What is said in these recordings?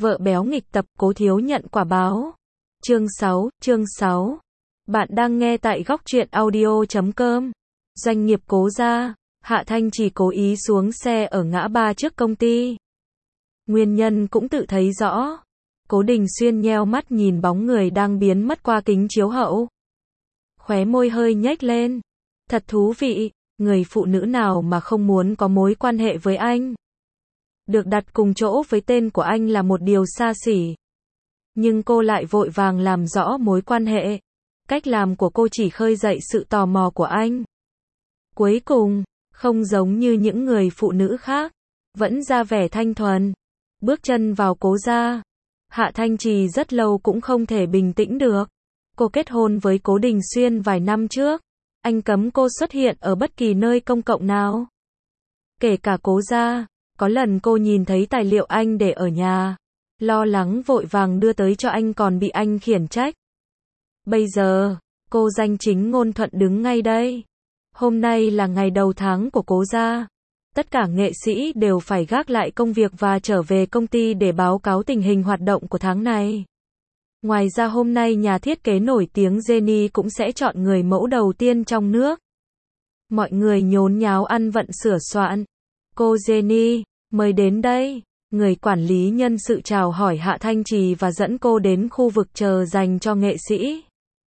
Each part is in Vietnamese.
Vợ béo nghịch tập, Cố thiếu nhận quả báo. Chương 6. Bạn đang nghe tại góc truyện audio.com. Doanh nghiệp Cố gia, Hạ Thanh Trì cố ý xuống xe ở ngã ba trước công ty. Nguyên nhân cũng tự thấy rõ. Cố Đình Xuyên nheo mắt nhìn bóng người đang biến mất qua kính chiếu hậu. Khóe môi hơi nhếch lên. Thật thú vị, người phụ nữ nào mà không muốn có mối quan hệ với anh. Được đặt cùng chỗ với tên của anh là một điều xa xỉ. Nhưng cô lại vội vàng làm rõ mối quan hệ. Cách làm của cô chỉ khơi dậy sự tò mò của anh. Cuối cùng, không giống như những người phụ nữ khác, vẫn ra vẻ thanh thuần. Bước chân vào Cố gia, Hạ Thanh Trì rất lâu cũng không thể bình tĩnh được. Cô kết hôn với Cố Đình Xuyên vài năm trước. Anh cấm cô xuất hiện ở bất kỳ nơi công cộng nào. Kể cả Cố gia. Có lần cô nhìn thấy tài liệu anh để ở nhà. Lo lắng vội vàng đưa tới cho anh còn bị anh khiển trách. Bây giờ, cô danh chính ngôn thuận đứng ngay đây. Hôm nay là ngày đầu tháng của Cố gia. Tất cả nghệ sĩ đều phải gác lại công việc và trở về công ty để báo cáo tình hình hoạt động của tháng này. Ngoài ra hôm nay nhà thiết kế nổi tiếng Jenny cũng sẽ chọn người mẫu đầu tiên trong nước. Mọi người nhốn nháo ăn vận sửa soạn. Cô Jenny, mời đến đây. Người quản lý nhân sự chào hỏi Hạ Thanh Trì và dẫn cô đến khu vực chờ dành cho nghệ sĩ.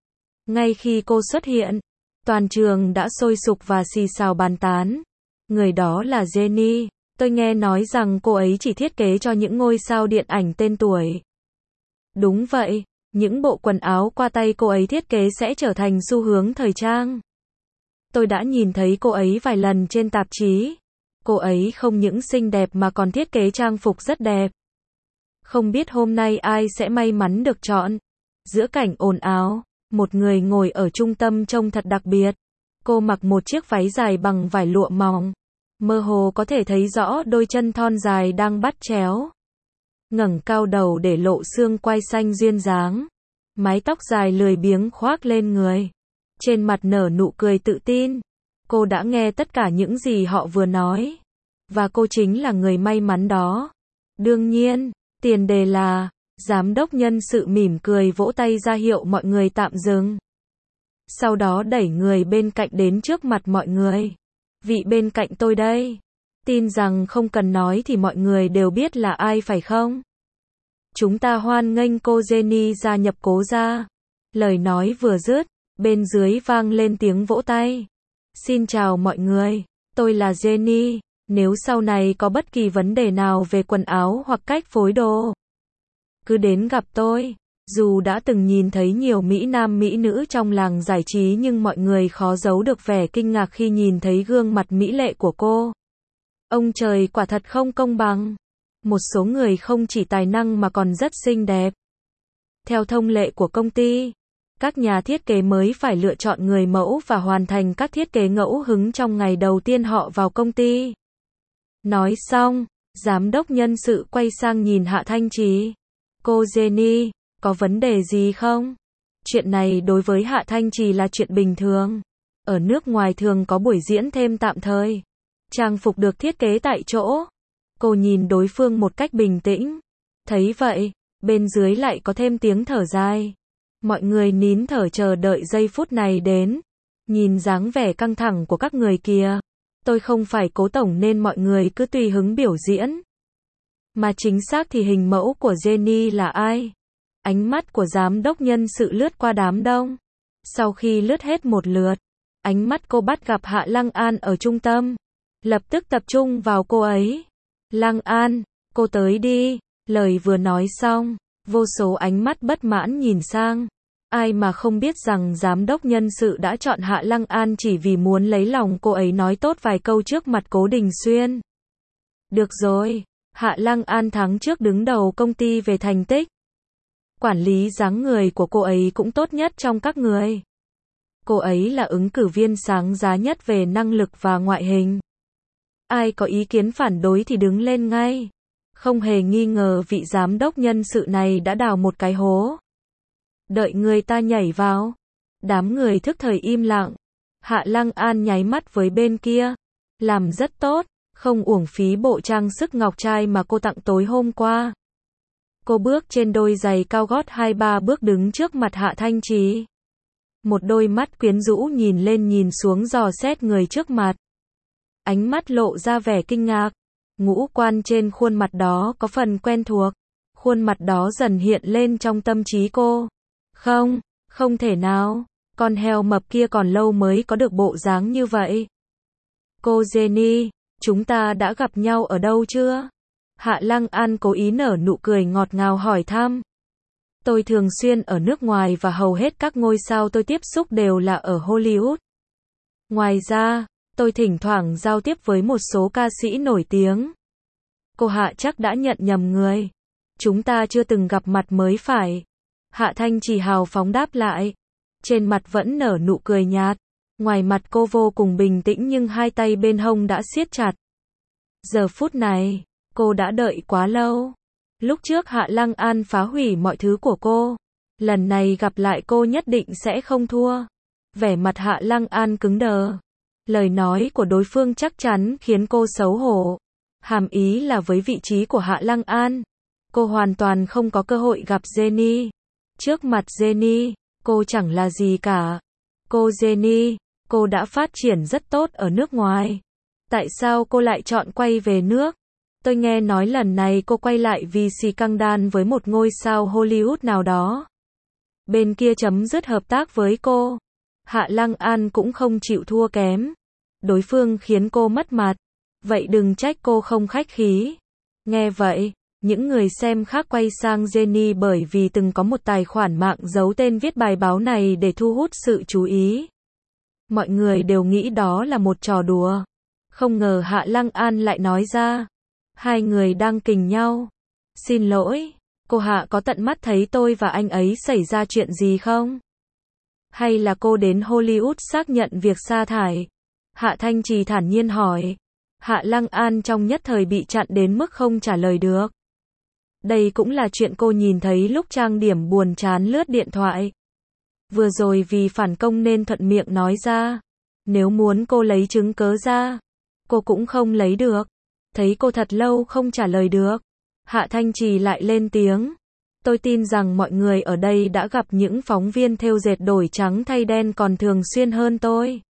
Ngay khi cô xuất hiện, toàn trường đã sôi sục và xì xào bàn tán. Người đó là Jenny. Tôi nghe nói rằng cô ấy chỉ thiết kế cho những ngôi sao điện ảnh tên tuổi. Đúng vậy, những bộ quần áo qua tay cô ấy thiết kế sẽ trở thành xu hướng thời trang. Tôi đã nhìn thấy cô ấy vài lần trên tạp chí. Cô ấy không những xinh đẹp mà còn thiết kế trang phục rất đẹp. Không biết hôm nay ai sẽ may mắn được chọn. Giữa cảnh ồn ào, một người ngồi ở trung tâm trông thật đặc biệt. Cô mặc một chiếc váy dài bằng vải lụa mỏng. Mơ hồ có thể thấy rõ đôi chân thon dài đang bắt chéo. Ngẩng cao đầu để lộ xương quai xanh duyên dáng. Mái tóc dài lười biếng khoác lên người. Trên mặt nở nụ cười tự tin. Cô đã nghe tất cả những gì họ vừa nói. Và cô chính là người may mắn đó. Đương nhiên, tiền đề là, giám đốc nhân sự mỉm cười vỗ tay ra hiệu mọi người tạm dừng. Sau đó đẩy người bên cạnh đến trước mặt mọi người. Vị bên cạnh tôi đây. Tin rằng không cần nói thì mọi người đều biết là ai phải không? Chúng ta hoan nghênh cô Jenny gia nhập Cố gia. Lời nói vừa dứt, bên dưới vang lên tiếng vỗ tay. Xin chào mọi người, tôi là Jenny. Nếu sau này có bất kỳ vấn đề nào về quần áo hoặc cách phối đồ, cứ đến gặp tôi. Dù đã từng nhìn thấy nhiều mỹ nam mỹ nữ trong làng giải trí nhưng mọi người khó giấu được vẻ kinh ngạc khi nhìn thấy gương mặt mỹ lệ của cô. Ông trời quả thật không công bằng. Một số người không chỉ tài năng mà còn rất xinh đẹp. Theo thông lệ của công ty, các nhà thiết kế mới phải lựa chọn người mẫu và hoàn thành các thiết kế ngẫu hứng trong ngày đầu tiên họ vào công ty. Nói xong, giám đốc nhân sự quay sang nhìn Hạ Thanh Trì. Cô Jenny, có vấn đề gì không? Chuyện này đối với Hạ Thanh Trì là chuyện bình thường. Ở nước ngoài thường có buổi diễn thêm tạm thời. Trang phục được thiết kế tại chỗ. Cô nhìn đối phương một cách bình tĩnh. Thấy vậy, bên dưới lại có thêm tiếng thở dài. Mọi người nín thở chờ đợi giây phút này đến. Nhìn dáng vẻ căng thẳng của các người kìa. Tôi không phải Cố tổng nên mọi người cứ tùy hứng biểu diễn. Mà chính xác thì hình mẫu của Jenny là ai? Ánh mắt của giám đốc nhân sự lướt qua đám đông. Sau khi lướt hết một lượt, ánh mắt cô bắt gặp Hạ Lăng An ở trung tâm. Lập tức tập trung vào cô ấy. Lăng An, cô tới đi. Lời vừa nói xong, vô số ánh mắt bất mãn nhìn sang. Ai mà không biết rằng giám đốc nhân sự đã chọn Hạ Lăng An chỉ vì muốn lấy lòng cô ấy nói tốt vài câu trước mặt Cố Đình Xuyên. Được rồi, Hạ Lăng An tháng trước đứng đầu công ty về thành tích. Quản lý dáng người của cô ấy cũng tốt nhất trong các người. Cô ấy là ứng cử viên sáng giá nhất về năng lực và ngoại hình. Ai có ý kiến phản đối thì đứng lên ngay. Không hề nghi ngờ vị giám đốc nhân sự này đã đào một cái hố. Đợi người ta nhảy vào. Đám người thức thời im lặng. Hạ Lăng An nháy mắt với bên kia. Làm rất tốt, không uổng phí bộ trang sức ngọc trai mà cô tặng tối hôm qua. Cô bước trên đôi giày cao gót 2-3 bước đứng trước mặt Hạ Thanh Trì. Một đôi mắt quyến rũ nhìn lên nhìn xuống dò xét người trước mặt. Ánh mắt lộ ra vẻ kinh ngạc. Ngũ quan trên khuôn mặt đó có phần quen thuộc. Khuôn mặt đó dần hiện lên trong tâm trí cô. Không, không thể nào. Con heo mập kia còn lâu mới có được bộ dáng như vậy. Cô Jenny, chúng ta đã gặp nhau ở đâu chưa? Hạ Lăng An cố ý nở nụ cười ngọt ngào hỏi thăm. Tôi thường xuyên ở nước ngoài và hầu hết các ngôi sao tôi tiếp xúc đều là ở Hollywood. Ngoài ra, tôi thỉnh thoảng giao tiếp với một số ca sĩ nổi tiếng. Cô Hạ chắc đã nhận nhầm người. Chúng ta chưa từng gặp mặt mới phải. Hạ Thanh Trì hào phóng đáp lại. Trên mặt vẫn nở nụ cười nhạt. Ngoài mặt cô vô cùng bình tĩnh nhưng hai tay bên hông đã siết chặt. Giờ phút này, cô đã đợi quá lâu. Lúc trước Hạ Lăng An phá hủy mọi thứ của cô. Lần này gặp lại cô nhất định sẽ không thua. Vẻ mặt Hạ Lăng An cứng đờ. Lời nói của đối phương chắc chắn khiến cô xấu hổ. Hàm ý là với vị trí của Hạ Lăng An, cô hoàn toàn không có cơ hội gặp Jenny. Trước mặt Jenny, cô chẳng là gì cả. Cô Jenny, cô đã phát triển rất tốt ở nước ngoài. Tại sao cô lại chọn quay về nước? Tôi nghe nói lần này cô quay lại vì scandal với một ngôi sao Hollywood nào đó. Bên kia chấm dứt hợp tác với cô. Hạ Lăng An cũng không chịu thua kém. Đối phương khiến cô mất mặt. Vậy đừng trách cô không khách khí. Nghe vậy, những người xem khác quay sang Jenny bởi vì từng có một tài khoản mạng giấu tên viết bài báo này để thu hút sự chú ý. Mọi người đều nghĩ đó là một trò đùa. Không ngờ Hạ Lăng An lại nói ra. Hai người đang kình nhau. Xin lỗi, cô Hạ có tận mắt thấy tôi và anh ấy xảy ra chuyện gì không? Hay là cô đến Hollywood xác nhận việc sa thải? Hạ Thanh Trì thản nhiên hỏi. Hạ Lăng An trong nhất thời bị chặn đến mức không trả lời được. Đây cũng là chuyện cô nhìn thấy lúc trang điểm buồn chán lướt điện thoại. Vừa rồi vì phản công nên thuận miệng nói ra. Nếu muốn cô lấy chứng cớ ra, cô cũng không lấy được. Thấy cô thật lâu không trả lời được. Hạ Thanh Trì lại lên tiếng. Tôi tin rằng mọi người ở đây đã gặp những phóng viên thêu dệt đổi trắng thay đen còn thường xuyên hơn tôi.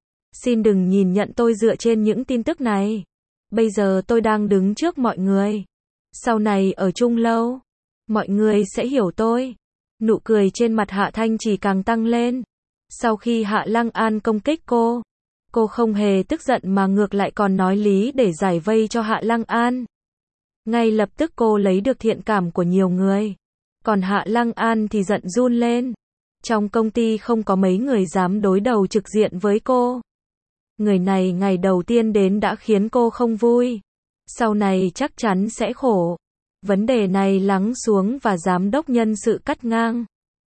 Xin đừng nhìn nhận tôi dựa trên những tin tức này. Bây giờ tôi đang đứng trước mọi người. Sau này ở chung lâu, mọi người sẽ hiểu tôi. Nụ cười trên mặt Hạ Thanh Trì càng tăng lên. Sau khi Hạ Lăng An công kích cô không hề tức giận mà ngược lại còn nói lý để giải vây cho Hạ Lăng An. Ngay lập tức cô lấy được thiện cảm của nhiều người. Còn Hạ Lăng An thì giận run lên. Trong công ty không có mấy người dám đối đầu trực diện với cô. Người này ngày đầu tiên đến đã khiến cô không vui. Sau này chắc chắn sẽ khổ. Vấn đề này lắng xuống và giám đốc nhân sự cắt ngang.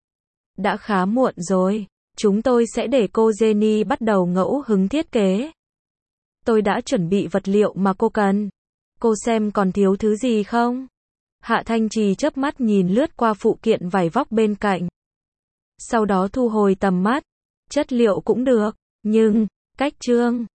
Đã khá muộn rồi. Chúng tôi sẽ để cô Jenny bắt đầu ngẫu hứng thiết kế. Tôi đã chuẩn bị vật liệu mà cô cần. Cô xem còn thiếu thứ gì không? Hạ Thanh Trì chớp mắt nhìn lướt qua phụ kiện vải vóc bên cạnh. Sau đó thu hồi tầm mắt. Chất liệu cũng được, nhưng cách trương